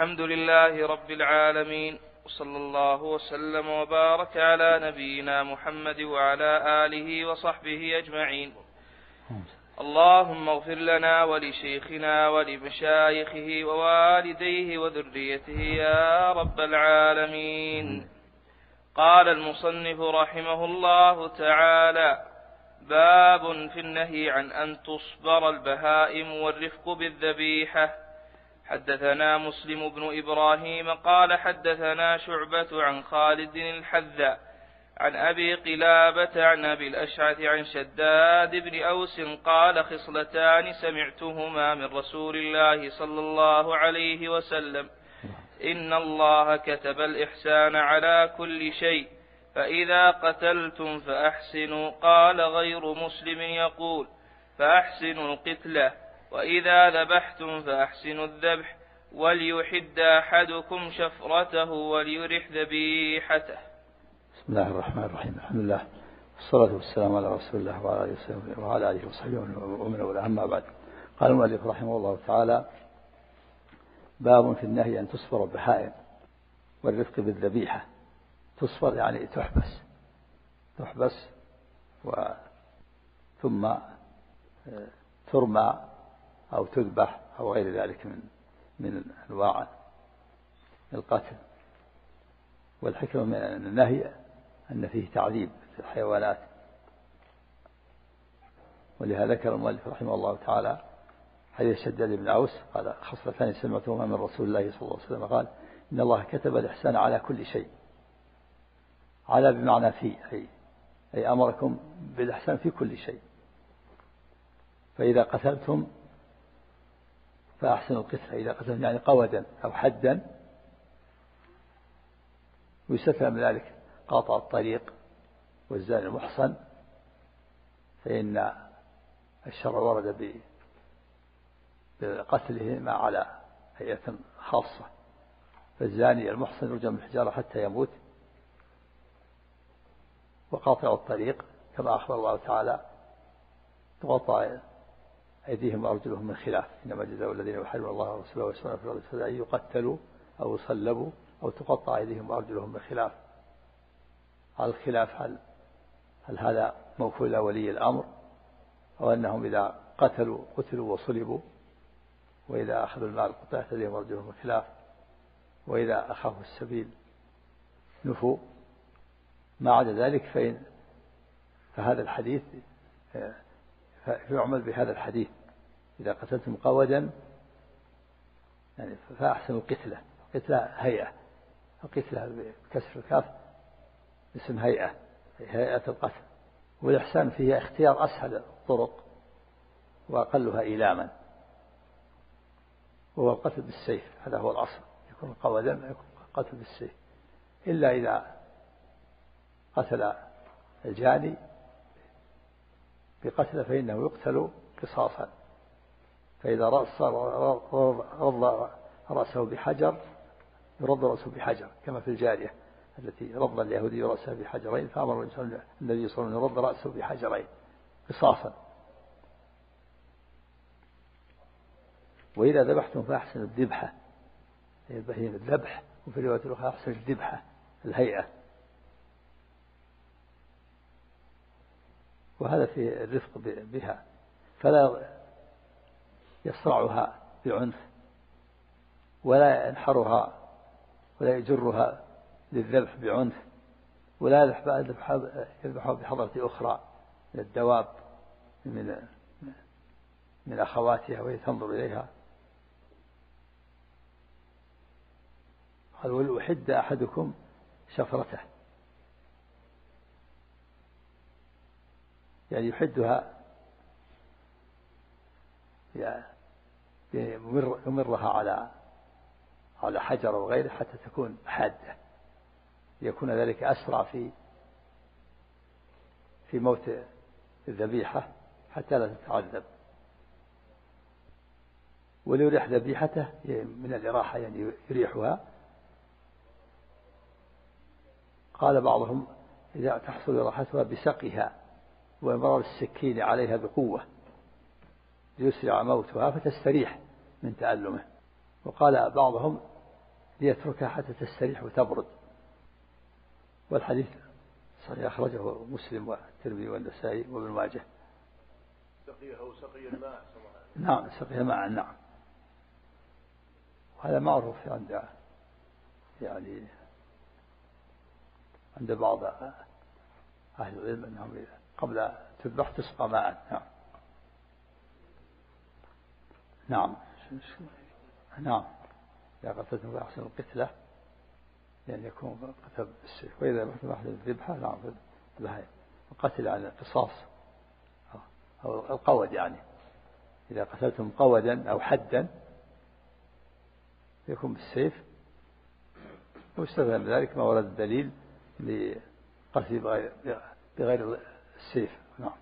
الحمد لله رب العالمين، وصلى الله وسلم وبارك على نبينا محمد وعلى آله وصحبه أجمعين. اللهم اغفر لنا ولشيخنا ولمشايخه ووالديه وذريته يا رب العالمين. قال المصنف رحمه الله تعالى: باب في النهي عن أن تصبر البهائم والرفق بالذبيحة. حدثنا مسلم بن إبراهيم قال حدثنا شعبة عن خالد الحذاء عن أبي قلابة عن أبي الأشعث عن شداد بن أوس قال: خصلتان سمعتهما من رسول الله صلى الله عليه وسلم: إن الله كتب الإحسان على كل شيء، فإذا قتلتم فأحسنوا. قال غير مسلم يقول: فأحسنوا القتلة، وإذا ذبحتم فأحسنوا الذبح، وليحد أحدكم شفرته وليرح ذبيحته. بسم الله الرحمن الرحيم. الحمد لله والصلاة والسلام على رسول الله وعلى آله وصحبه ومن والاه، أما بعد. قال المؤلف رحمه الله تعالى: باب في النهي أن تصبر البهائم والرفق بالذبيحة. تصبر يعني تحبس ثم ترمى أو تذبح أو غير ذلك من أنواع القتل. والحكمة من النهي أن فيه تعذيب الحيوانات، ولهذا ذكر المؤلف رحمه الله تعالى حديث شداد بن أوس قال: خصلتان سمعتهما من رسول الله صلى الله عليه وسلم قال: إن الله كتب الإحسان على كل شيء. على بمعنى في، أي أمركم بالإحسان في كل شيء. فإذا قتلتم فأحسنوا القتلة. إذا قتلتم يعني قودا أو حدا، ويستثنى من ذلك قاطع الطريق والزاني المحصن، فإن الشرع ورد بقتلهما على هيئة خاصة. فالزاني المحصن يرجم بالحجارة حتى يموت. وقاطع الطريق كما أخبر الله تعالى: تقطع أيديهم وأرجلهم من خلاف، إنما جزاء الذين يحاربون الله ورسوله ويسعون في الأرض فسادا أن يقتلوا أو يصلبوا أو تقطع أيديهم وأرجلهم من خلاف. على الخلاف هل هذا موكول إلى ولي الأمر، أو أنهم إذا قتلوا وصلبوا، وإذا أخذوا المال قطعت أيديهم وأرجلهم من خلاف، وإذا أخافوا السبيل نفوا. ما عدا ذلك فهذا الحديث فيعمل بهذا الحديث: إذا قتلتم قودا يعني فأحسنوا القتلة. قتلة هيئة، القتلة بكسر الكاف اسم هيئة القتل. والإحسان فيه اختيار أسهل الطرق وأقلها إيلاما، وهو القتل بالسيف. هذا هو الأصل، يكون قودا يكون قتل بالسيف، إلا إذا قتل الجاني بقتل فإنه يقتل قصاصا. فإذا رض رأسه بحجر يرد رأسه بحجر، كما في الجارية التي رض اليهودي رأسها بحجرين، فأمر النبي صلى الله عليه وسلم أن يرد رأسه بحجرين قصاصا. وإذا ذبحتم فأحسنوا الذبحة، البهيمة الذبح، وفي الرواية الأخرى أحسن الذبحة الهيئة. وهذا في الرفق بها، فلا يصرعها بعنف، ولا ينحرها ولا يجرها للذبح بعنف، ولا يذبحها بحضرة أخرى من الدواب من أخواتها وهي تنظر إليها. قال: وليحد أحدكم شفرته، يعني يحدها يمرها على حجر وغيره حتى تكون حادة، ليكون ذلك أسرع في موت الذبيحة حتى لا تتعذب. وليريح ذبيحته من الإراحة، يعني يريحها. قال بعضهم: إذا تحصل راحتها بسقها ومرر السكين عليها بقوة ليسرع موتها فتستريح من تألمه. وقال بعضهم: ليتركها حتى تستريح وتبرد. والحديث صحيح أخرجه مسلم والترمذي والنسائي وابن ماجه. سقيه سقي الماء. نعم سقيه ماء. نعم. وهذا معروف يعني عند بعض أهل العلم أنهم قبل تذبح تسقى ماء. نعم. نعم. نعم. إذا قتلتم فأحسنوا القتلة لأن يكون قتل بالسيف، وإذا قتلتم أحسنوا الذبحة نعم البهائم. القتل عن القصاص أو القود، يعني إذا قتلتم قودا أو حدا يكون بالسيف، ويستخدم ذلك ما ورد الدليل لقتل بغير السيف. نعم.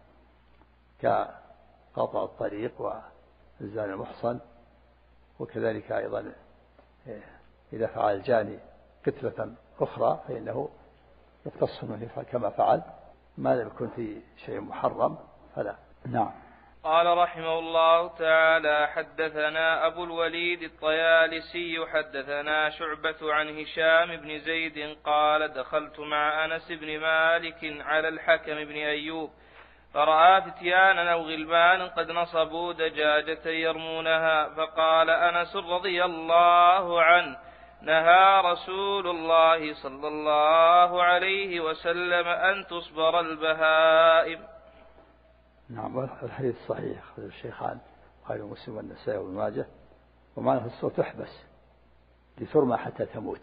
كقطع الطريق والزاني المحصن، وكذلك أيضا إذا فعل الجاني قتلة أخرى فإنه يقتص منه يفعل كما فعل، ما لم يكن في شيء محرم فلا. نعم. قال رحمه الله تعالى: حدثنا أبو الوليد الطيالسي حدثنا شعبة عن هشام بن زيد قال: دخلت مع أنس بن مالك على الحكم بن أيوب فرأى فتيانا أو غلبانا قد نصبوا دجاجة يرمونها، فقال أنس رضي الله عنه: نهى رسول الله صلى الله عليه وسلم أن تصبر البهائم. نعم. الحديث صحيح أخرجه الشيخان البخاري ومسلم والنسائي وابن ماجه، ومعنى الصورة تحبس لترمى حتى تموت.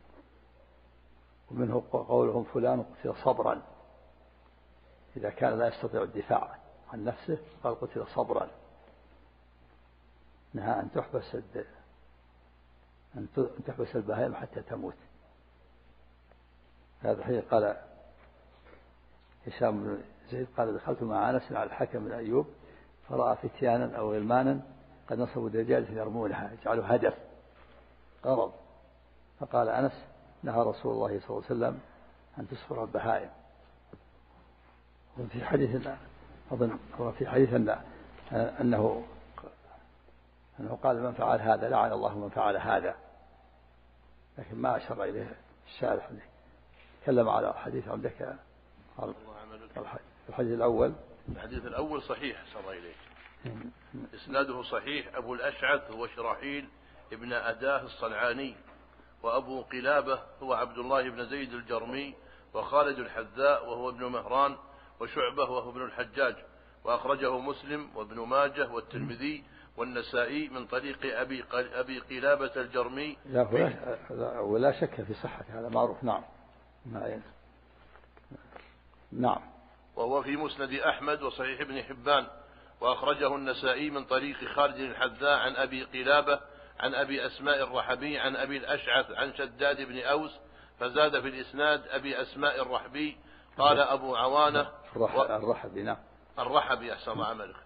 ومنه قولهم فلان قتل صبرا، إذا كان لا يستطيع الدفاع عن نفسه قال قتل صبرا. نهى أن تحبس البهائم حتى تموت. هذا الحديث قال هشام بن زيد قال: دخلت مع أنس على الحكم بن أيوب فرأى فتيانا أو غلمانا قد نصبوا دجاجة يرمونها يجعلوا هدف غرض، فقال أنس: نهى رسول الله صلى الله عليه وسلم أن تصبر البهائم. وفي حديث أظن أنه قال: من فعل هذا لعن الله من فعل هذا، لكن ما أشار إليه الشارح. تكلم على حديث عندك الحديث الأول. الحديث الأول صحيح صلى إليك، إسناده صحيح. أبو الأشعث هو شراحيل ابن أداه الصنعاني، وأبو قلابة هو عبد الله بن زيد الجرمي، وخالد الحذاء وهو ابن مهران، وشعبة وهو ابن الحجاج، وأخرجه مسلم وابن ماجه والترمذي والنسائي من طريق أبي قلابة الجرمي. ولا شك في صحة هذا معروف. نعم. نعم. وهو في مسند أحمد وصحيح ابن حبان، وأخرجه النسائي من طريق خالد الحذاء عن أبي قلابة عن أبي أسماء الرحبي عن أبي الأشعث عن شداد بن أوس، فزاد في الإسناد أبي أسماء الرحبي. قال أبو عوانة الرحبي. نعم. الرحبي أحسن عملك.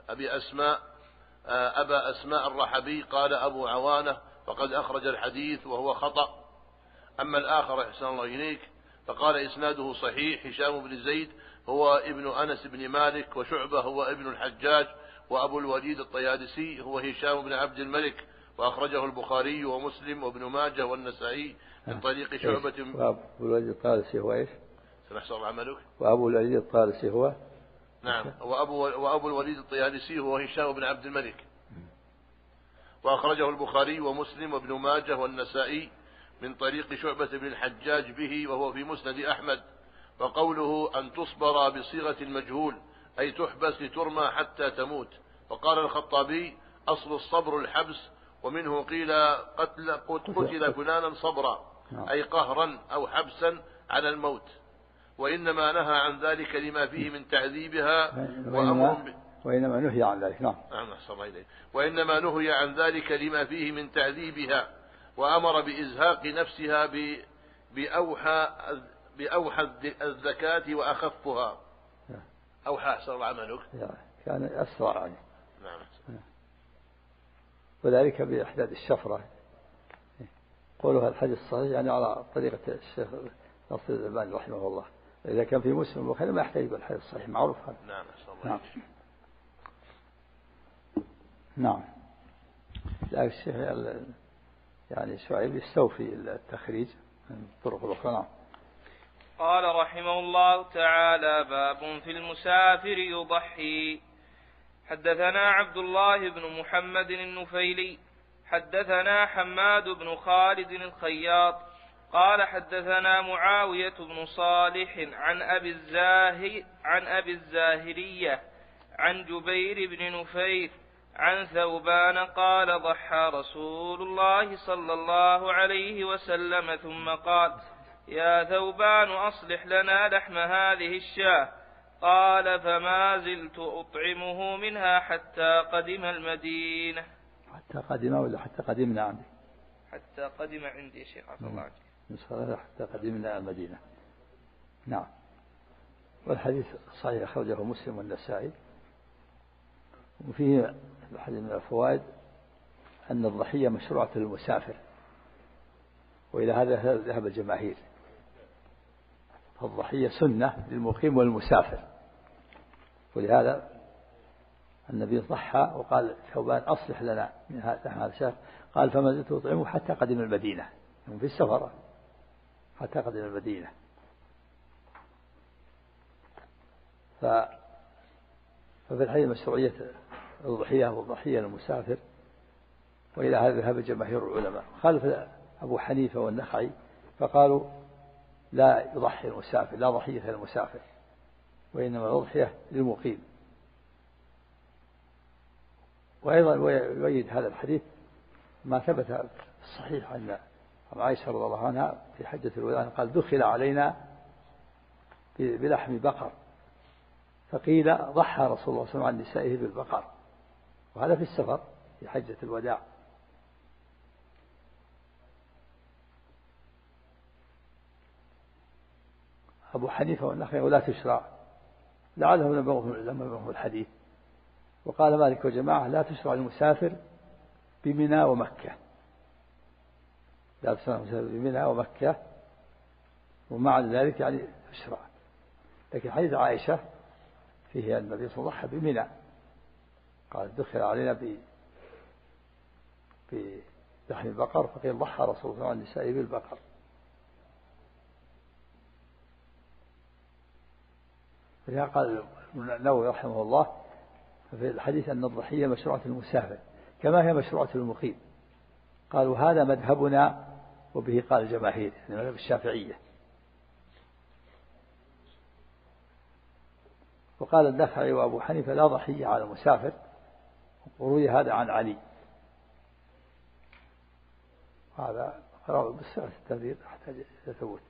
أبا أسماء الرحبي. قال أبو عوانة: فقد أخرج الحديث وهو خطأ. أما الآخر أحسن الله إليك فقال إسناده صحيح. هشام بن زيد هو ابن أنس بن مالك، وشعبة هو ابن الحجاج، وأبو الوليد الطيالسي هو هشام بن عبد الملك، وأخرجه البخاري ومسلم وابن ماجه والنسائي من طريق شعبة. وأبو الوليد الطيالسي هو إيش؟ سنحصل عملك. وأبو الوليد الطيالسي هو نعم. وأبو الوليد الطيالسي هو هشام بن عبد الملك، وأخرجه البخاري ومسلم وابن ماجه والنسائي من طريق شعبة بن الحجاج به، وهو في مسند أحمد. وقوله أن تصبر بصيغة المجهول أي تحبس لترمى حتى تموت. وقال الخطابي: أصل الصبر الحبس، ومنه قيل قتل فلانا صبرا أي قهرا أو حبسا على الموت. وإنما نهى عن ذلك لما فيه من تعذيبها وإنما نهي عن ذلك. نعم. وإنما نهي عن ذلك لما فيه من تعذيبها، وأمر بإزهاق نفسها بأوحى الزكاة وأخفها. أوحى أحسن عملك. كان أسرع عنه. نعم. وذلك بإحداث الشفرة. قولها الحديث الصحيح يعني على طريقة الشيخ ناصر الألباني رحمه الله. إذا كان في مسلم والبخاري ما يحتاج الحديث الصحيح، معروف هذا. نعم. نعم. نعم. لا الشيخ يعني شعيب يستوفي التخريج من الطرق الأخرى. نعم. قال رحمه الله تعالى: باب في المسافر يضحي. حدثنا عبد الله بن محمد النفيلي حدثنا حماد بن خالد الخياط قال حدثنا معاوية بن صالح عن أبي الزاهرية عن جبير بن نفير عن ثوبان قال: ضحى رسول الله صلى الله عليه وسلم ثم قال: يا ثوبان أصلح لنا لحم هذه الشاة. قال: فما زلت أطعمه منها حتى قدم المدينة. حتى قدم ولا حتى قدمنا عندي؟ حتى قدم عندي شيخ عبد الله عنه. حتى قدمنا المدينة. نعم. والحديث صحيح أخرجه مسلم والنسائي. وفيه الحديث من الفوائد أن الضحية مشروعة للمسافر، وإلى هذا ذهب الجماهير. فالضحية سنة للمقيم والمسافر، ولهذا النبي ضحى وقال: ثوبان أصلح لنا من هذا الشهر. قال: فما زلت أطعمه حتى قدم المدينة، في السفر حتى قدم المدينة. ففي الحديث مشروعية الضحية والضحية للمسافر، وإلى هذا ذهب جماهير العلماء. خالف أبو حنيفة والنخعي فقالوا: لا يضحي المسافر، لا ضحية للمسافر، وإنما الضحية للمقيم. وأيضا يؤيد هذا الحديث ما ثبت في الصحيح أن عائشة رضي الله عنها في حجة الوداع قال: دخل علينا بلحم بقر، فقيل: ضحى رسول الله صلى الله عليه وسلم عن نسائه بالبقر. وهذا في السفر في حجة الوداع. أبو حنيفة والنخعي ولا تشرع، لعلهم لم يبلغهم الحديث. وقال مالك وجماعة: لا تشرع المسافر بمنى ومكة، لا تشرع المسافر بمنى ومكة، ومع ذلك يعني تشرع. لكن حديث عائشة فيه أن النبي صلى الله عليه وسلم بمنى، قال: دخل علينا بلحم البقر، فقيل: ضحى رسول الله عن نسائه بالبقر. فلذا قال النووي رحمه الله في الحديث أن الضحية مشروعة المسافر كما هي مشروعة المقيم. قالوا: هذا مذهبنا، وبه قال الجماهير، يعني مذهب الشافعية. وقال النخعي وأبو حنيفة: لا ضحية على المسافر، وروي هذا عن علي. هذا قرأه بالصيغة التبرير حتى يثبت.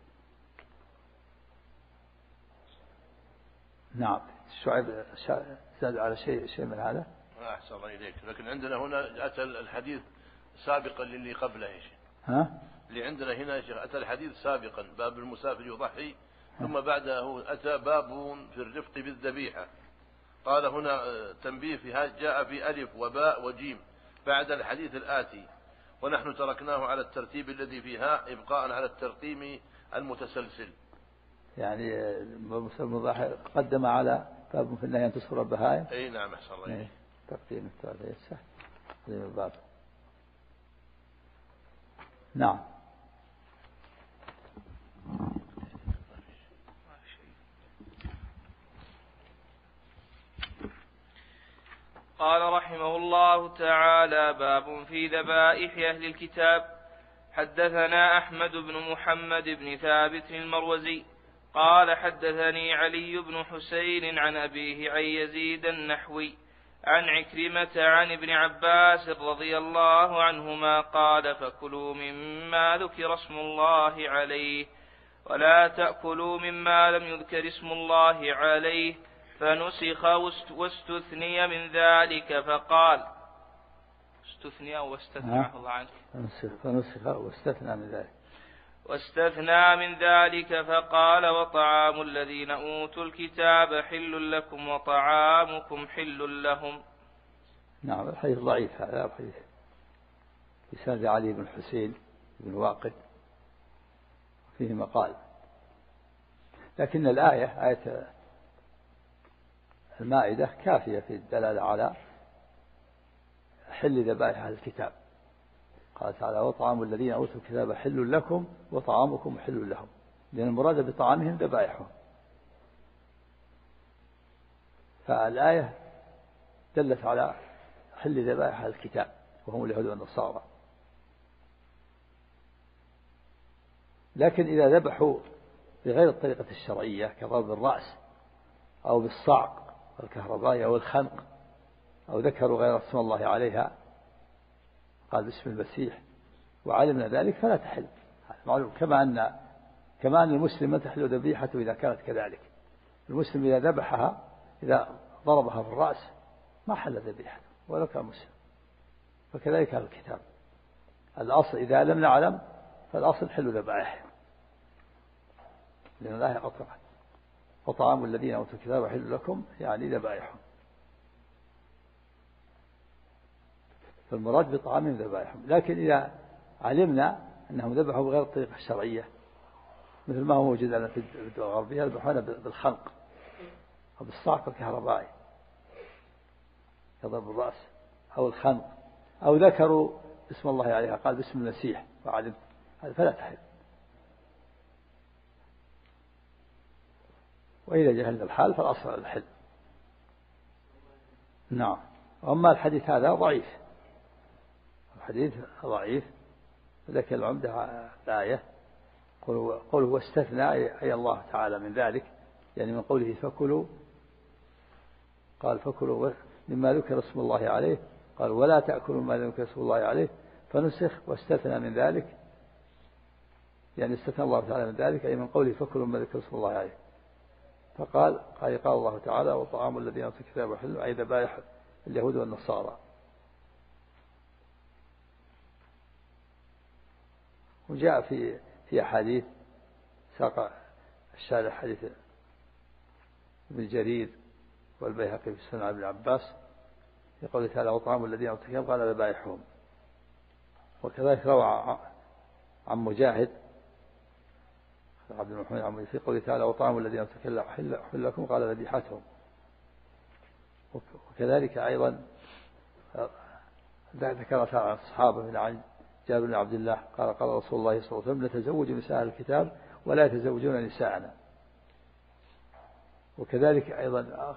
نعم. شعيب زاد على شيء من هذا؟ أحسن الله إليك. لكن عندنا هنا أتى الحديث سابقا للي قبله يا شيخ. ها؟ اللي عندنا هنا يا شيخ أتى الحديث سابقا، باب المسافر يضحي، ثم بعده أتى باب في الرفق بالذبيحة. قال هنا تنبيه في هذا جاء في ألف وباء وجيم بعد الحديث الآتي، ونحن تركناه على الترتيب الذي فيها إبقاء على الترقيم المتسلسل. يعني المضاحي قدم على باب في النهي أن تصفر البهائم. أي نعم. أحسن الله إليك. تقديم التالي سهل تقديم الباب. نعم. قال رحمه الله تعالى: باب في ذبائح أهل الكتاب. حدثنا أحمد بن محمد بن ثابت المروزي قال حدثني علي بن حسين عن أبيه عن يزيد النحوي عن عكرمة عن ابن عباس رضي الله عنهما قال: فكلوا مما ذكر اسم الله عليه، ولا تأكلوا مما لم يذكر اسم الله عليه. فنسخ واستثني من ذلك فقال: استثني أو واستثنى الله عنك. فنسخ واستثنى من ذلك. واستثنى من ذلك فقال: وطعام الذين أوتوا الكتاب حل لكم وطعامكم حل لهم. نعم. الحديث ضعيف، هذا الحديث بسند علي بن حسين بن واقد فيه مقال، لكن الآية آية المائدة كافية في الدلالة على حل ذبائح أهل الكتاب. قال تعالى وطعام الذين أوتوا الكتاب حل لكم وطعامكم حل لهم، لأن المراد بطعامهم ذبائحهم. فالآية دلت على حل ذبائح الكتاب وهم اليهود والنصارى. لكن إذا ذبحوا بغير الطريقة الشرعية كضرب الرأس أو بالصعق الكهربائي أو الخنق أو ذكروا غير اسم الله عليها قال باسم المسيح وعلمنا ذلك فلا تحل، معلوم. كما أن المسلم لا تحل ذبيحته إذا كانت كذلك. المسلم إذا ذبحها إذا ضربها في الرأس ما حل ذبيحته ولو كان مسلم، فكذلك هذا الكتاب. الأصل إذا لم نعلم فالأصل حل ذبائحهم، لأن الله أطلق وطعام الذين أوتوا الكتاب حل لكم يعني ذبائحهم، فالمراد بطعامهم ذبائحهم. لكن إذا علمنا أنهم ذبحوا بغير الطريقة الشرعية مثل ما هو موجود الآن في الدول الغربية، يذبحون بالخنق أو بالصعق الكهربائي كضرب الرأس أو الخنق أو ذكروا اسم الله عليها قال باسم المسيح وعلمت، هذا فلا تحل. وإذا جهلنا الحال فالأصل الحل. نعم. وأما الحديث هذا ضعيف، الحديث ضعيف. ذكر العمدة الآية قوله واستثنى أي الله تعالى من ذلك، يعني من قوله فكلوا، قال فكلوا مما ذكر اسم الله عليه، قال ولا تأكلوا ما ذكر اسم الله عليه، فنسخ واستثنى من ذلك، يعني استثنى الله تعالى من ذلك أي من قوله فكلوا ما ذكر اسم الله عليه. فقال الله تعالى وطعام الذين أوتوا الكتاب حل، أي ذبائح اليهود والنصارى. وجاء في أحاديث ساق الشارح حديث ابن جرير والبيهقي في سنن ابن عباس يقول تعالى وطعام الذين أوتوا الكتاب قال ذبائحهم. وكذلك روى عن مجاهد عبد المحمد في قوله تعالى وطعام الذين أوتوا الكتاب حل لكم قال ذبيحتهم. وكذلك أيضا ذكر عن الصحابة من عن جابر بن عبد الله قال رسول الله صلى الله عليه وسلم نتزوج نساء الكتاب ولا يتزوجون نساءنا. وكذلك أيضا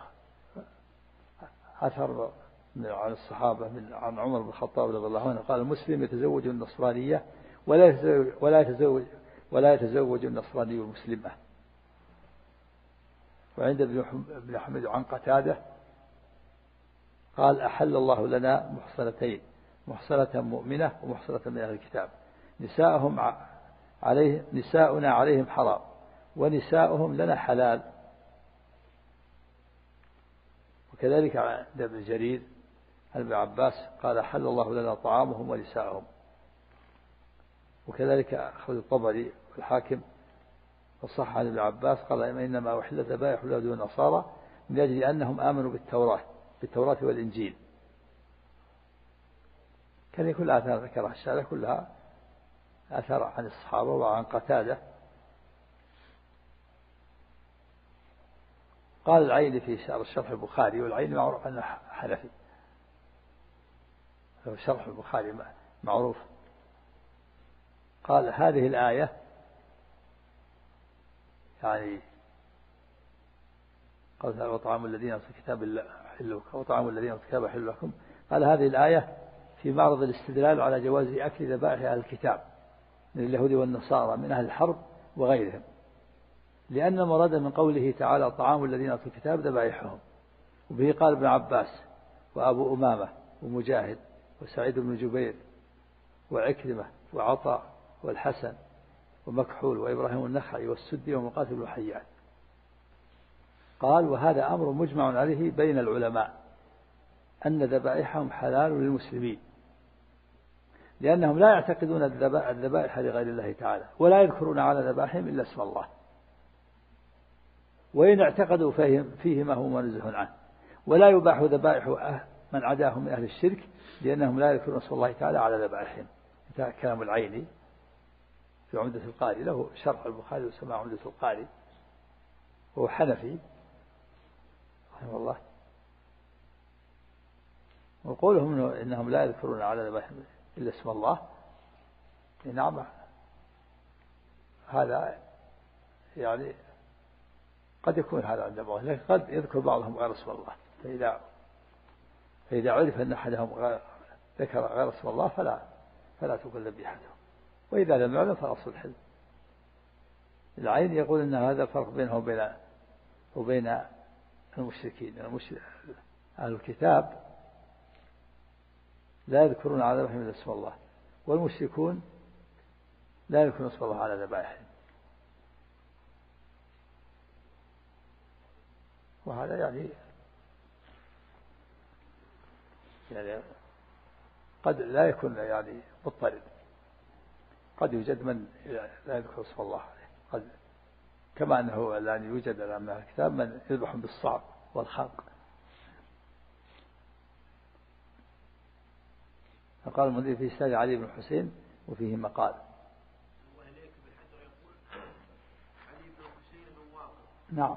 أثر عن الصحابة عن عمر بن الخطاب رضي الله عنه قال المسلم يتزوج النصرانية ولا يتزوج النصراني المسلمة. وعند ابن حميد عن قتادة قال أحل الله لنا محصنتين، محصنة مؤمنة ومحصنة من أهل الكتاب، نساؤنا عليهم حرام ونساؤهم لنا حلال. وكذلك عند ابن جرير عن ابن عباس قال أحل الله لنا طعامهم ونساؤهم. وكذلك أخرج الطبري والحاكم وصح عن ابن عباس قال إنما أحلت ذبائح اليهود والنصارى من أجل أنهم آمنوا بالتوراة والإنجيل. كان كل آثار ذكرها الشارع كلها آثار عن الصحابة وعن قتادة. قال العيني في شرح البخاري، والعيني معروف أنه حنفي، شرح البخاري معروف، قال هذه الآية يعني قال وطعام الذين أوتوا الكتاب حل لكم وطعام الذين أوتوا الكتاب حل لكم، قال هذه الآية في معرض الاستدلال على جواز أكل ذبائح أهل الكتاب من اليهود والنصارى من أهل الحرب وغيرهم، لأن المراد من قوله تعالى طعام الذين أوتوا الكتاب ذبائحهم. وبه قال ابن عباس وأبو أمامة ومجاهد وسعيد بن جبير وعكرمة وعطاء والحسن ومكحول وإبراهيم النخعي والسدي ومقاتل بن حيان. قال وهذا أمر مجمع عليه بين العلماء أن ذبائحهم حلال للمسلمين، لأنهم لا يعتقدون الذبائح لغير الله تعالى ولا يذكرون على ذبائحهم إلا اسم الله، وإن اعتقدوا فيه ما هو منزه عنه، ولا يباح ذبائح من عداهم من أهل الشرك لأنهم لا يذكرون اسم الله تعالى على ذبائحهم. انتهى كلام العيني في عمدة القاري، له شرح البخاري وسمع عمدة القاري، وهو حنفي رحمه الله. وقولهم إنهم لا يذكرون على ذبائحهم إلا اسم الله نعم، هذا يعني قد يكون هذا عند بعضهم، لكن قد يذكر بعضهم غير اسم الله، فإذا عرف أن أحدهم ذكر غير اسم الله فلا تقل ذبيحته، وإذا لم يعلم فالأصل الحل. العين يقول أن هذا الفرق بينه وبين المشركين. أهل الكتاب لا يذكرون على ذبائحهم اسم الله، والمشركون لا يذكرون اسم الله على ذبائحهم، وهذا يعني قد لا يكون يعني مضطرد، قد يوجد من لا يذكر اسم الله عليه، قد كما أنه الآن يوجد الآن من الكتاب من يذبح بالصعب والخنق. فقال المنذر في إسناد علي بن الحسين وفيه مقال. نعم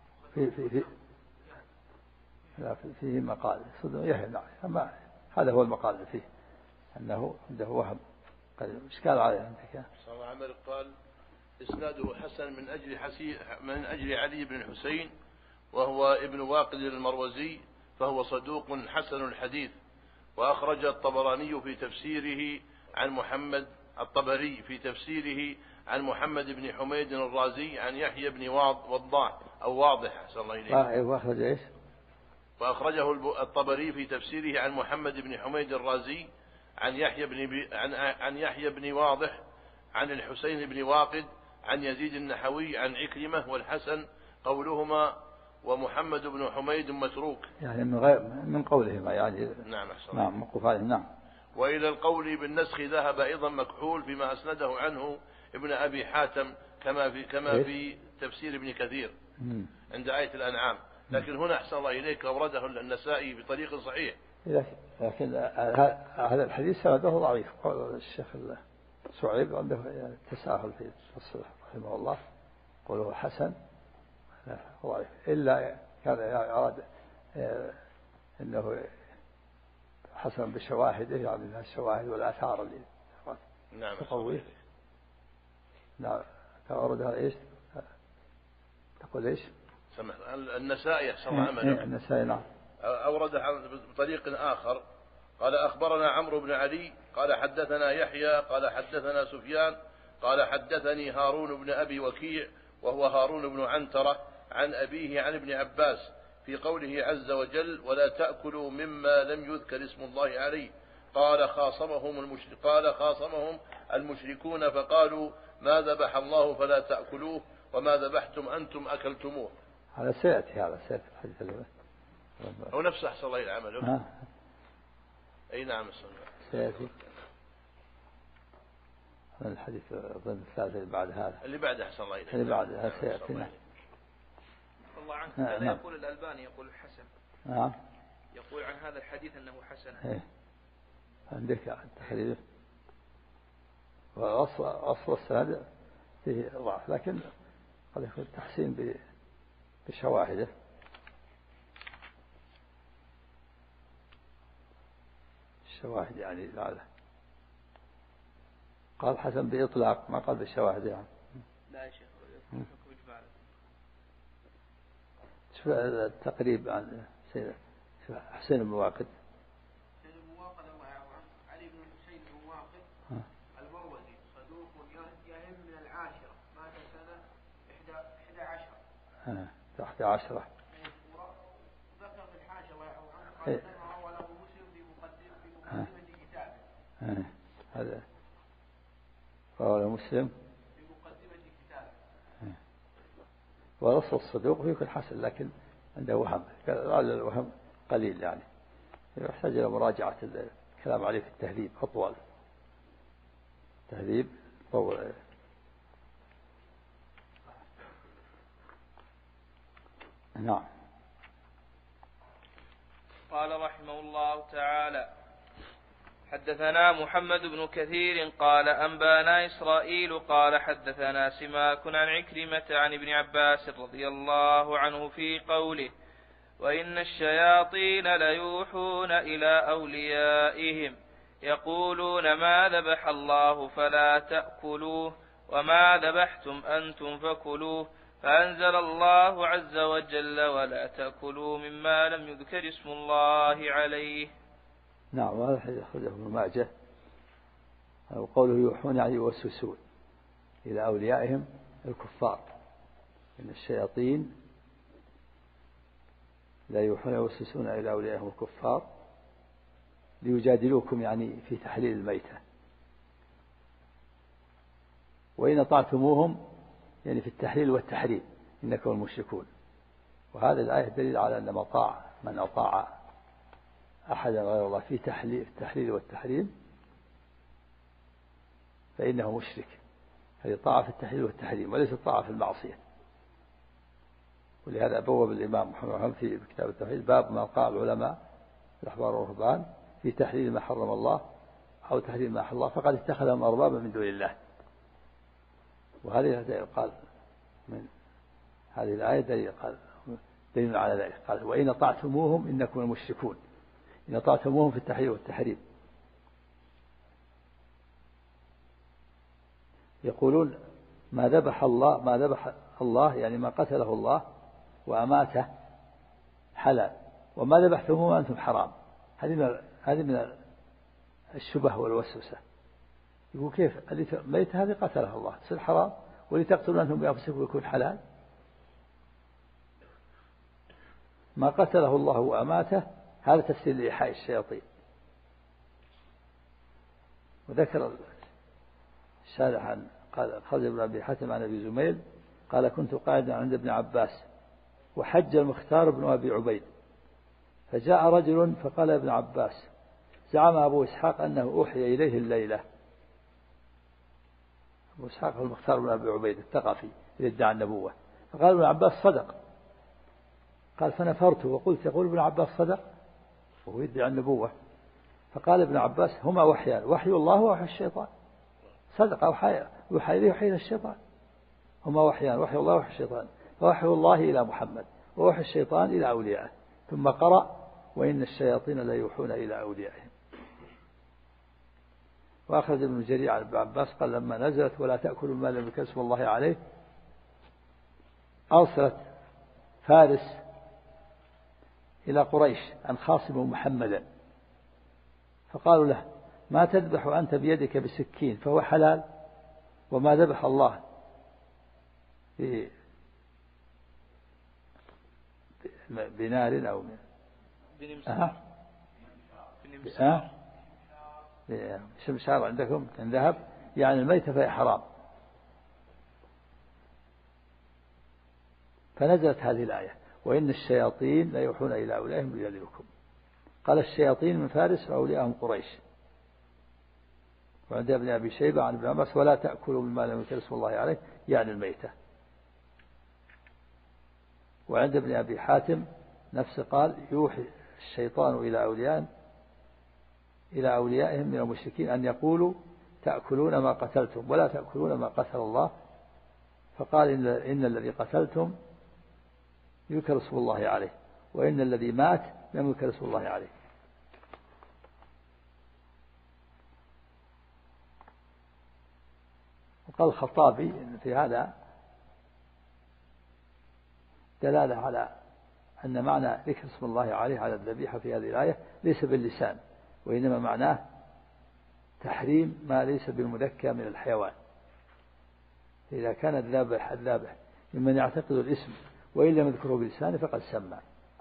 فيه مقال يحيى. نعم، أما هذا هو المقال فيه أنه عنده وهم. قال إشكال عليه أنت صلى عمر قال إسناده حسن من أجل علي بن الحسين وهو ابن واقد المروزي، فهو صدوق حسن الحديث. وأخرج الطبراني في تفسيره عن محمد بن حميد الرازي عن يحيى بن وضاح أو واضح صلى الله عليه. وأخرج إيش؟ وأخرجه الطبري في تفسيره عن محمد بن حميد الرازي عن يحيى بن واضح عن الحسين بن واقد عن يزيد النحوي عن عكرمة والحسن قولهما ومحمد بن حميد متروك، يعني من قولهما يعني. نعم موقوف عليه. نعم. وإلى القول بالنسخ ذهب أيضا مكحول بما أسنده عنه ابن أبي حاتم كما في تفسير ابن كثير عند آية الأنعام، لكن هنا أحسن الله إليك أورده النسائي بطريق صحيح. لكن هذا الحديث سنده ضعيف. قال الشيخ سعيد عنده تساهل في الصحيح رحمه الله، قوله حسن ضعيف، إلا كان أراد أنه حسن بشواهده، يعني الشواهد والآثار اللي تقويه. نعم. أوردها إيش؟ تقول إيش؟ سمح النسائي أحسن عمله. النسائي نعم. أوردها بطريق آخر. قال أخبرنا عمرو بن علي قال حدثنا يحيى قال حدثنا سفيان قال حدثني هارون بن أبي وكيع وهو هارون بن عنترة عن أبيه عن ابن عباس في قوله عز وجل ولا تأكلوا مما لم يذكر اسم الله عليه. قال خاصمهم المشركون فقالوا ما ذبح الله فلا تأكلوه وما ذبحتم أنتم أكلتموه. هذا سيأتي الحديث اللي هو نفسه أحسن الله العمل. أي نعم سيأتي الحديث ضمن الثالث اللي بعد هذا اللي بعده أحسن الله اللي بعده سيأتي. الله عنه. هذا يقول الألباني يقول حسن. نعم. يقول عن هذا الحديث أنه حسن. إيه. عندك التحرير وأصل السند فيه ضعف، لكن قد يكون تحسين بشواهده. الشواهد يعني لا قال حسن بإطلاق ما قال بالشواهد يعني. لا يا شيخ. شوف التقريب عن حسين بن واقد. الله عنه علي بن الحسين بن واقد المروزي صدوق يهم من العاشرة، مات سنة 11. ذكر في الحاشية الله عنه قال رواه له مسلم في مقدمة كتابه. هذا رواه مسلم في مقدمة كتابه. ورص الصدوق يكون حسن، لكن عنده وهم، قال الوهم قليل يعني يحتاج إلى مراجعة الكلام عليه في التهذيب أطول. تهذيب طول. نعم. قال رحمه الله تعالى حدثنا محمد بن كثير قال أنبانا إسرائيل قال حدثنا سماك عن عكرمة عن ابن عباس رضي الله عنه في قوله وإن الشياطين ليوحون إلى أوليائهم يقولون ما ذبح الله فلا تأكلوه وما ذبحتم أنتم فكلوه فأنزل الله عز وجل ولا تأكلوا مما لم يذكر اسم الله عليه. نعم، هذا الحديث أخرجه ابن ماجه. وقوله يوحون يعني يوسوسون إلى أوليائهم الكفار، إن الشياطين لا يوحون يوسوسون إلى أوليائهم الكفار ليجادلوكم يعني في تحليل الميتة. وإن أطعتموهم يعني في التحليل والتحريم إنكم المشركون. وهذه الآية دليل على أن من أطاع أحدا غير الله في التحليل والتحريم فإنه مشرك. هذه طاعة في التحليل والتحريم وليست طاعة في المعصية. ولهذا بوب الإمام محمد رحمه في كتاب التوحيد باب ما قال العلماء الأحبار والرهبان في تحليل ما حرم الله أو تحليل ما حرم الله فقد اتخذهم أربابا من دون الله. وهذه قال من هذه الآية دليل على ذلك. قال وإن أطعتموهم إنكم المشركون، إن أطعتموهم في التحليل والتحريم. يقولون ما ذبح الله يعني ما قتله الله وأماته حلال وما ذبحتموه أنتم حرام. هذه من الشبه والوسوسة. يقول كيف ميت هذه قتلها الله تصير حرام ولتقتلوا أنتم بأنفسكم يكون حلال؟ ما قتله الله وأماته هذا تفسير لإيحاء الشياطين. وذكر الشارح عن قال خرج ابن أبي حاتم عن أبي زميل قال كنت قاعدا عند ابن عباس وحج المختار بن أبي عبيد فجاء رجل فقال ابن عباس زعم أبو إسحاق أنه أوحي إليه الليلة. أبو إسحاق المختار بن أبي عبيد الثقفي الذي ادعى النبوة. فقال ابن عباس صدق. قال فنفرت وقلت يقول ابن عباس صدق وهو يدعي النبوة. فقال ابن عباس هما وحيان وحي الله ووحي الشيطان. صدق يوحى إليه وحي الشيطان. هما وحيان وحي الله ووحي الشيطان. فوحي الله إلى محمد ووحي الشيطان إلى أوليائه. ثم قرأ وإن الشياطين لا يوحون إلى أوليائهم. وأخرج ابن جرير عن ابن عباس قال لما نزلت ولا تأكلوا ما لم يذكر اسم الله عليه أرسلت فارس إلى قريش أن خاصموا محمدا فقالوا له ما تذبح أنت بيدك بسكين فهو حلال وما ذبح الله بنار أو شمشار عندكم من ذهب يعني الميت فهي حرام. فنزلت هذه الآية وإن الشياطين لا يوحون إلى أوليائهم ليجادلوكم. قال الشياطين من فارس وأولياءهم قريش. وعند ابن أبي شيبة عن ابن عباس ولا تأكلوا مما لم يذكر اسم الله عليه يعني الميتة. وعند ابن أبي حاتم نفسه قال يوحي الشيطان إلى أوليائهم من المشركين أن يقولوا تأكلون ما قتلتم ولا تأكلون ما قتل الله. فقال إن الذي قتلتم يذكر اسم الله عليه وإن الذي مات لم يذكر اسم الله عليه. وقال الخطابي في هذا دلالة على أن معنى ذكر اسم الله عليه على الذبيحة في هذه الآية ليس باللسان وإنما معناه تحريم ما ليس بالمذكى من الحيوان. إذا كان الذابح ممن يعتقد الاسم وإن لم يذكره بلسانه فقد سمى.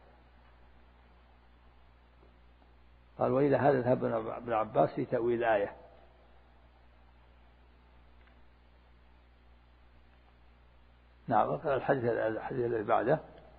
قال وإلى هذا ذهب ابن عباس في تأويل الآية. نعم. الحديث الذي بعده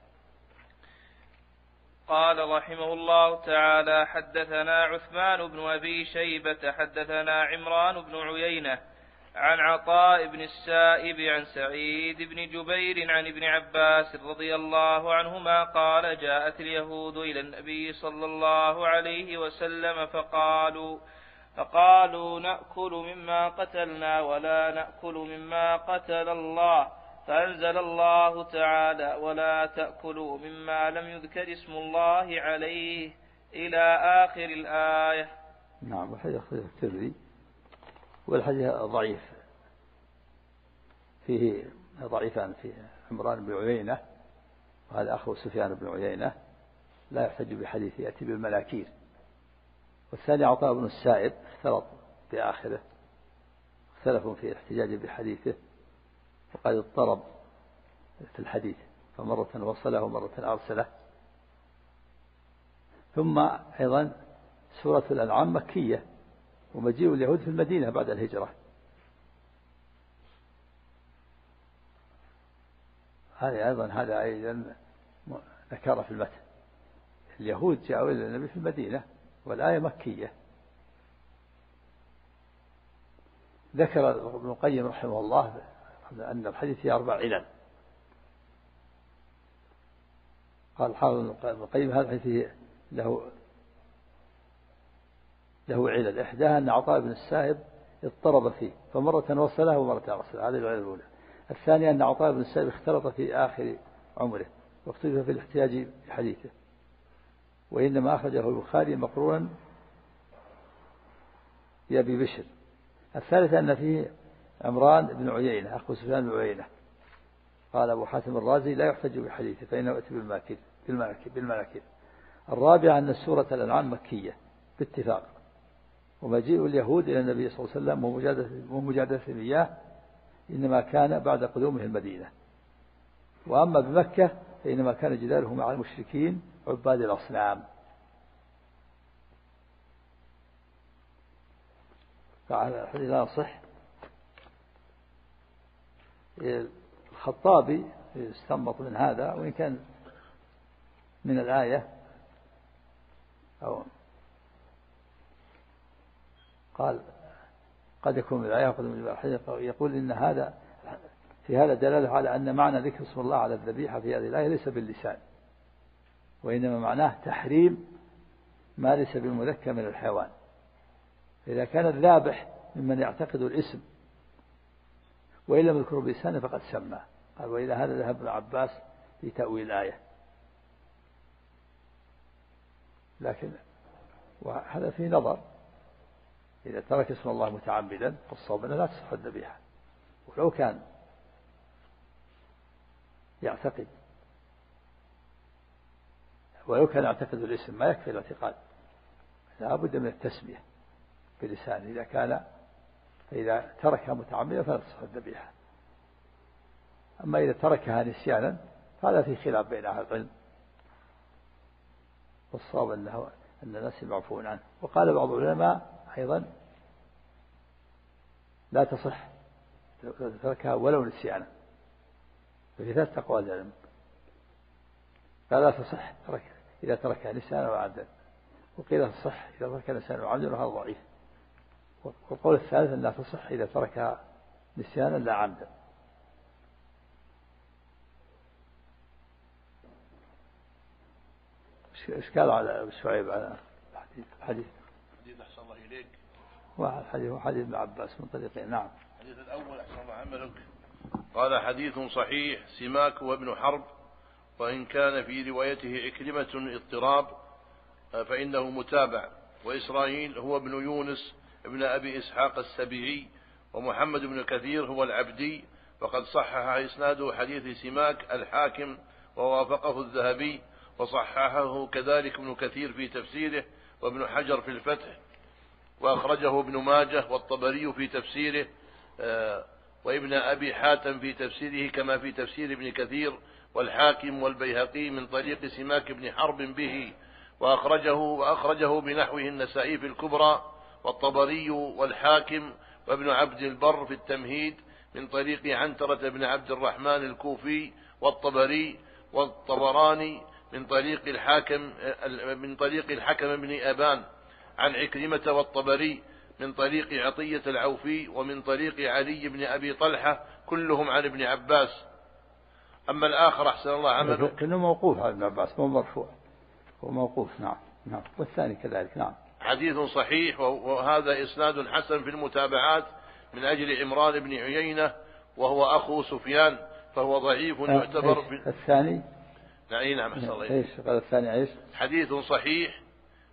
قال رحمه الله تعالى حدثنا عثمان بن أبي شيبة حدثنا عمران بن عيينة عن عطاء بن السائب عن سعيد بن جبير عن ابن عباس رضي الله عنهما قال جاءت اليهود إلى النبي صلى الله عليه وسلم فقالوا نأكل مما قتلنا ولا نأكل مما قتل الله فأنزل الله تعالى ولا تأكلوا مما لم يذكر اسم الله عليه إلى آخر الآية. نعم. والحديث أخرجه الترمذي، والحديث ضعيف، فيه ضعيفان، فيه عمران بن عيينة وهذا أخو سفيان بن عيينة لا يحتج بحديث، يأتي بالمناكير. والثاني عطاء بن السائب اختلط بآخره، اختلفوا في الاحتجاج بحديثه وقد اضطرب في الحديث، فمرة وصله ومرة أرسله. ثم أيضا سورة الأنعام مكية، ومجيء اليهود في المدينة بعد الهجرة، هذا أيضا نكر في المتن. اليهود جاءوا إلى النبي في المدينة والآية مكية. ذكر ابن القيم رحمه الله أن الحديث فيه 4 علل. قال الحافظ ابن القيم هذا الحديث له علل، إحداها أن عطاء بن السائب اضطرب فيه فمرة وصله ومرة أرسله، هذه العلة الأولى. الثانية أن عطاء بن السائب اختلط في آخر عمره واختلف في الاحتياج بحديثه، وإنما أخرجه البخاري مقرونا بأبي بشر. الثالثة أن فيه عمران بن عيينة أخو سفيان بن عيينة. قال أبو حاتم الرازي لا يحتج بحديثه فإنه يأتي بالمناكير. الرابعة أن سورة الأنعام مكية باتفاق، ومجيء اليهود إلى النبي صلى الله عليه وسلم ومجادلة إياه إنما كان بعد قدومه المدينة. وأما بمكة فإنما كان جداله مع المشركين عباد الأصنام. فالحديث لا يصح. الخطابي استنبط من هذا، وإن كان من الآية أو قال قد يكون من الآية وقد من الحديث، يقول إن هذا في هذا دلالة على أن معنى ذكر اسم الله على الذبيحة في هذه الآية ليس باللسان، وإنما معناه تحريم ما ليس بالمذكى من الحيوان. إذا كان الذابح ممن يعتقد الاسم وإن لم يذكره بلسانه فقد سمى. قال وإلى هذا ذهب ابن عباس في تأويل الآية. لكن وهذا فيه نظر، إذا ترك اسم الله متعمدا فالصواب أنه لا تصح الذبيحة، ولو كان يعتقد يعتقد الاسم ما يكفي الاعتقاد، لا بد من التسمية بلسانه. إذا تركها متعمدا فلا تصح الذبيحة. أما إذا تركها نسيانا فهذا في خلاف بين أهل العلم، والصواب أن الناس معفون عنه. وقال بعض العلماء أيضا لا تصح تركها ولو نسيانا، وفي 3 أقوال العلم. لا تصح إذا تركها نسيانا وعمدا، وقيل تصح إذا تركها نسيانا وعمدا، وهذا ضعيف. والقول الثالث أن لا تصح إذا تركها نسيانا لا عمدا. إشكال على شعيب على الحديث أحسن الله إليك. وحديث ابن عباس من طريقين. نعم. الحديث الأول أحسن الله عملك. قال حديث صحيح سماك وابن حرب، وإن كان في روايته عكرمة اضطراب فإنه متابع. وإسرائيل هو ابن يونس ابن أبي إسحاق السبيعي، ومحمد بن كثير هو العبدي، وقد صحح إسناده حديث سماك الحاكم ووافقه الذهبي، وصححه كذلك ابن كثير في تفسيره وابن حجر في الفتح، وأخرجه ابن ماجه والطبري في تفسيره، وابن أبي حاتم في تفسيره كما في تفسير ابن كثير، والحاكم والبيهقي من طريق سماك بن حرب به، وأخرجه بنحوه النسائي في الكبرى، والطبري والحاكم وابن عبد البر في التمهيد من طريق عنترة بن عبد الرحمن الكوفي، والطبري والطبراني من طريق الحكم بن أبان عن عكرمة، والطبري من طريق عطية العوفي، ومن طريق علي بن أبي طلحة، كلهم عن ابن عباس. أما الآخر أحسن الله عمله كأنه موقوف على ابن عباس مو مرفوع، هو موقوف. نعم. والثاني كذلك. نعم. حديث صحيح، وهذا إسناد حسن في المتابعات من أجل عمران بن عيينة وهو أخو سفيان، فهو ضعيف يعتبر الثاني. نعم أحسن الله. إيش قال الثاني؟ إيش؟ حديث صحيح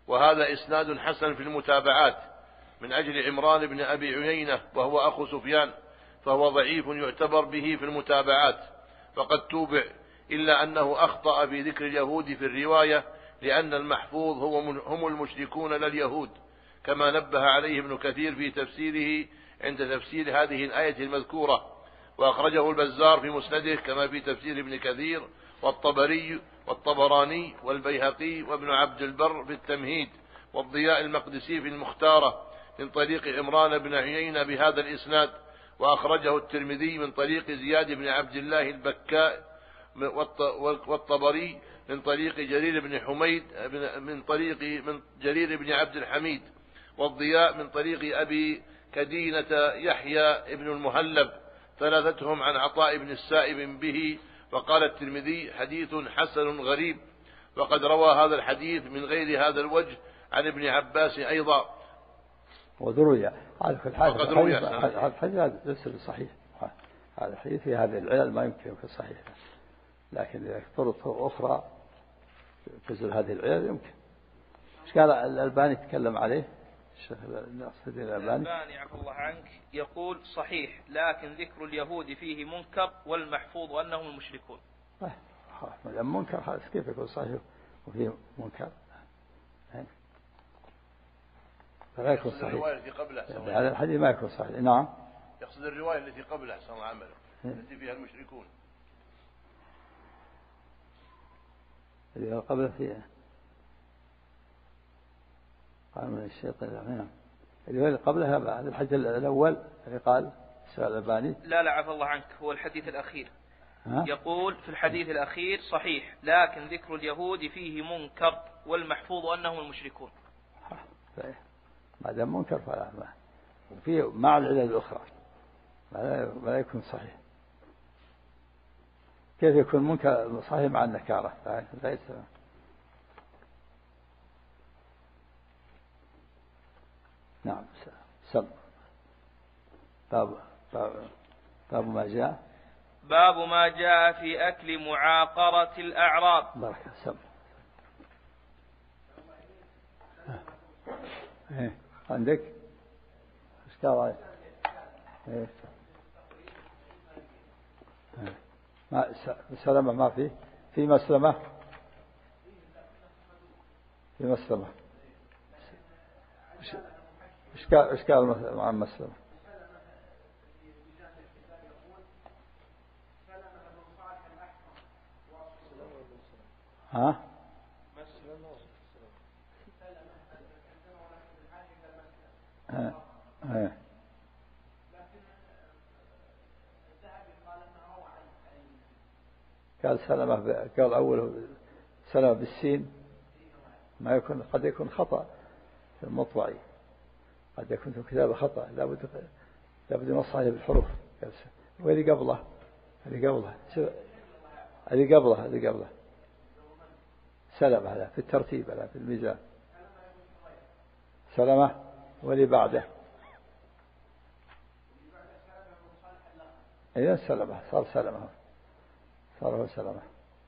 وهذا إسناد حسن في المتابعات من أجل عمران بن أبي عيينة وهو أخو سفيان، فهو ضعيف يعتبر به في المتابعات، فقد توبع، إلا أنه أخطأ في ذكر اليهود في الرواية، لأن المحفوظ هم المشركون لا اليهود، كما نبه عليه ابن كثير في تفسيره عند تفسير هذه الآية المذكورة. وأخرجه البزار في مسنده كما في تفسير ابن كثير، والطبراني والبيهقي وابن عبد البر في التمهيد، والضياء المقدسي في المختارة من طريق عمران بن عيينة بهذا الإسناد. وأخرجه الترمذي من طريق زياد بن عبد الله البكاء، والطبري من طريق جرير بن حميد من جرير بن عبد الحميد، والضياء من طريق أبي كدينة يحيى بن المهلب، ثلاثتهم عن عطاء بن السائب به. وقال الترمذي حديث حسن غريب، وقد روى هذا الحديث من غير هذا الوجه عن ابن عباس أيضا. وذروي على كل حال هذا الحديث ليس صحيح، هذا الحديث في هذه العلل ما يمكن يكون صحيح، لكن إذا طرق أخرى تزل هذه العلل يمكن. ايش قال الألباني تكلم عليه الشيخ الألباني عفى الله عنك يقول صحيح، لكن ذكر اليهود فيه منكر، والمحفوظ أنهم المشركون. منكر خلاص كيف يكون صحيح وفيه منكر؟ فلا يكون صحيح. الرواية التي قبله هذا الحديث ما يكون صحيح. نعم، يقصد الرواية التي قبله أحسن عمله التي فيها المشركون. اللي قبله فيها قال من الشيطان. نعم، اللي قبلها هذا الحديث الأول اللي قال الشيخ الألباني. لا عفى الله عنك، هو الحديث الأخير. يقول في الحديث الأخير صحيح، لكن ذكر اليهود فيه منكر، والمحفوظ أنهم المشركون. ما دام منكر فلا وفيه مع العلل الأخرى ما يكون صحيح. كيف يكون منكر صحيح مع النكارة؟ ليس. نعم. سم باب ما جاء. باب ما جاء في أكل معاقرة الأعراب. بركة. سم عندك ايش قال؟ ما سلمة ما في مسلمة ايش قال مع مسلمة؟ ها؟ قال سلمة، قال أول سلمة بالسين ما يكون، قد يكون خطأ في المطبعي، قد يكون في الكتابة خطأ، لابد نص عليه بالحروف. وهذه قبله سلمة، لا في الترتيب لا في الميزان. سلمة واللي بعده إذا سلمة صار سلمة، صار هو سلمة.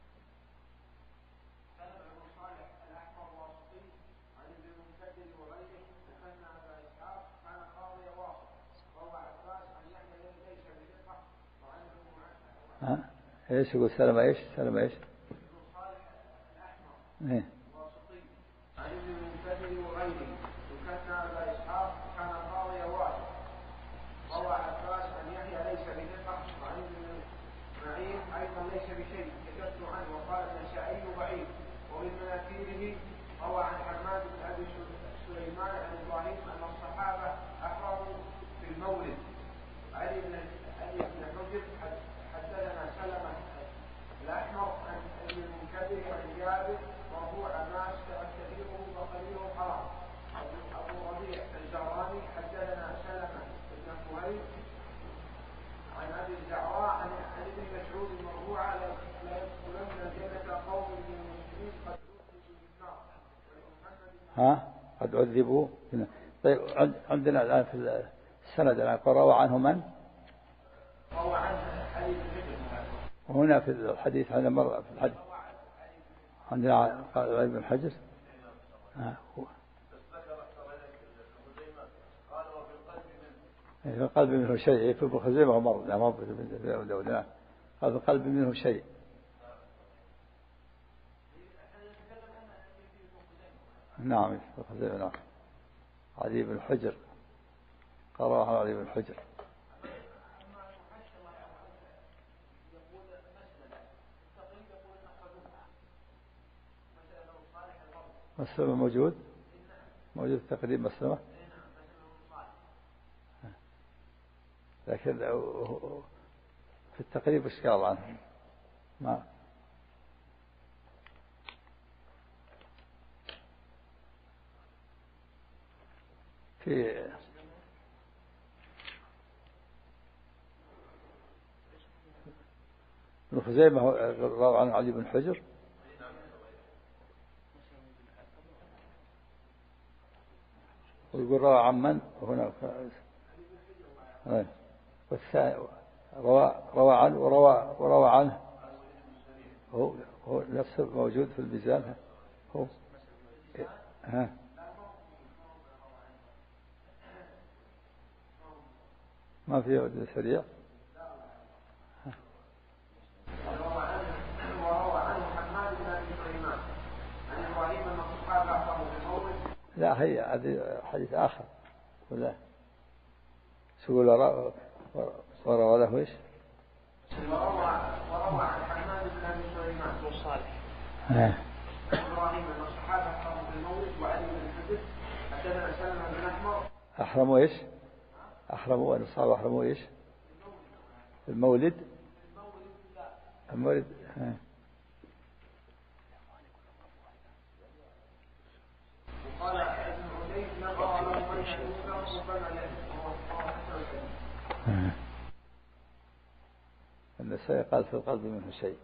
ايش يقول سلمة ايش؟ سلمة ايش؟ ايه عن ابن المنكدر وغيره وكان ابا اسحاق كان قاضي واحد، روى عباس عن يحيى ليس بثقه، وعن ابن معين ايضا ليس بشيء كتبت عنه، وقال النسائي ضعيف. ومن مناكيره روى عن حماد بن ابي سليمان عن ابراهيم ان الصحابه احرموا في المولد. علي بن حجر حدثنا سلمة الأحمر عن ابن المنكدر عن جابر مرفوع ما اشترى كثيره وقليله حرام. أبو ربيع الجراني حدثنا سلمة بن كهيل عن أبي الزعراء عن ابن مسعود مرفوعا لا يدخلن الجنة قوم من المسلمين قد عذبوا بالنار. قد عذبوا. طيب عندنا الآن في السند الآن روى عنه من؟ روى عنه علي بن حجر. وهنا في الحديث هذا مرة في الحديث عندنا قال علي بن حجر. في القلب منه شيء، في ابن خزيمة ومر لا مر من دولنا، قال في القلب منه شيء. نعم في خزيمة. نعم علي بن حجر قرأها علي بن حجر. مسلمة موجود تقريب مسلمة، لكن في التقريب إشكال عنه ما في ابن خزيمة روى عن علي بن حجر. ويقول روى عن من هنا روى عنه وروى عنه هو نفسه موجود في الميزان. هو ما في وجه سريع. لا هي هذه حديث آخر ولا سؤال وروى له إيش؟ وروى عن حماد بن أبي سليمان وصالح إبراهيم أن الصحابة أحرموا بالمولد وعلي بن حجر حدثنا سلمة بن أحمر. أحرموا إيش؟ أحرموا أن الصحابة أحرموا إيش؟ المولد. المولد وقال ابن عبيد نظر له من يحوزه ربما النسائي قال في القلب منه شيء.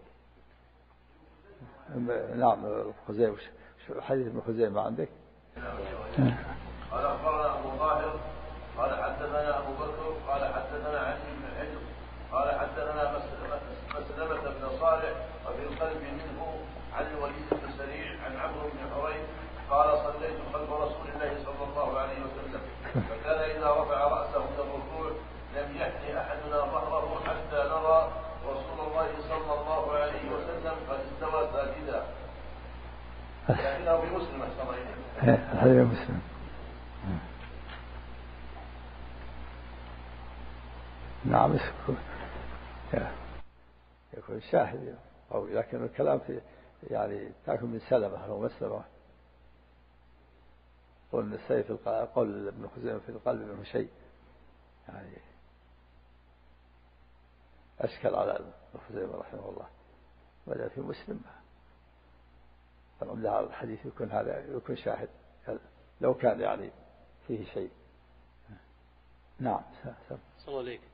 نعم خزيمة. حديث ابن خزيمة عندك؟ قال أخبرنا أبو ظاهر قال حدثنا أبو بكر قال حدثنا علي بن حجر قال حدثنا مسلمة بن صالح وفي القلب منه عن الوليد بن سريع عن عمرو بن حريث قال صليت خلف رسول الله صلى الله عليه وسلم فكان إذا رفع رأسه من الركوع لم يحن أحدنا ظهره حتى نرى رسول الله صلى الله عليه وسلم قد استوى ساجدا. لكنه بمسلم هذا مسلم. نعم يكون شاهد أو لكن الكلام في يعني تأكل من سلمة أو مسلمة. قول النسائي في قول ابن خزيمة في القلب منه شيء يعني أشكل على ابن خزيمة رحمه الله. ولا في مسلم طبعا الحديث يكون هذا يكون شاهد لو كان يعني فيه شيء. نعم. صلى الله عليك.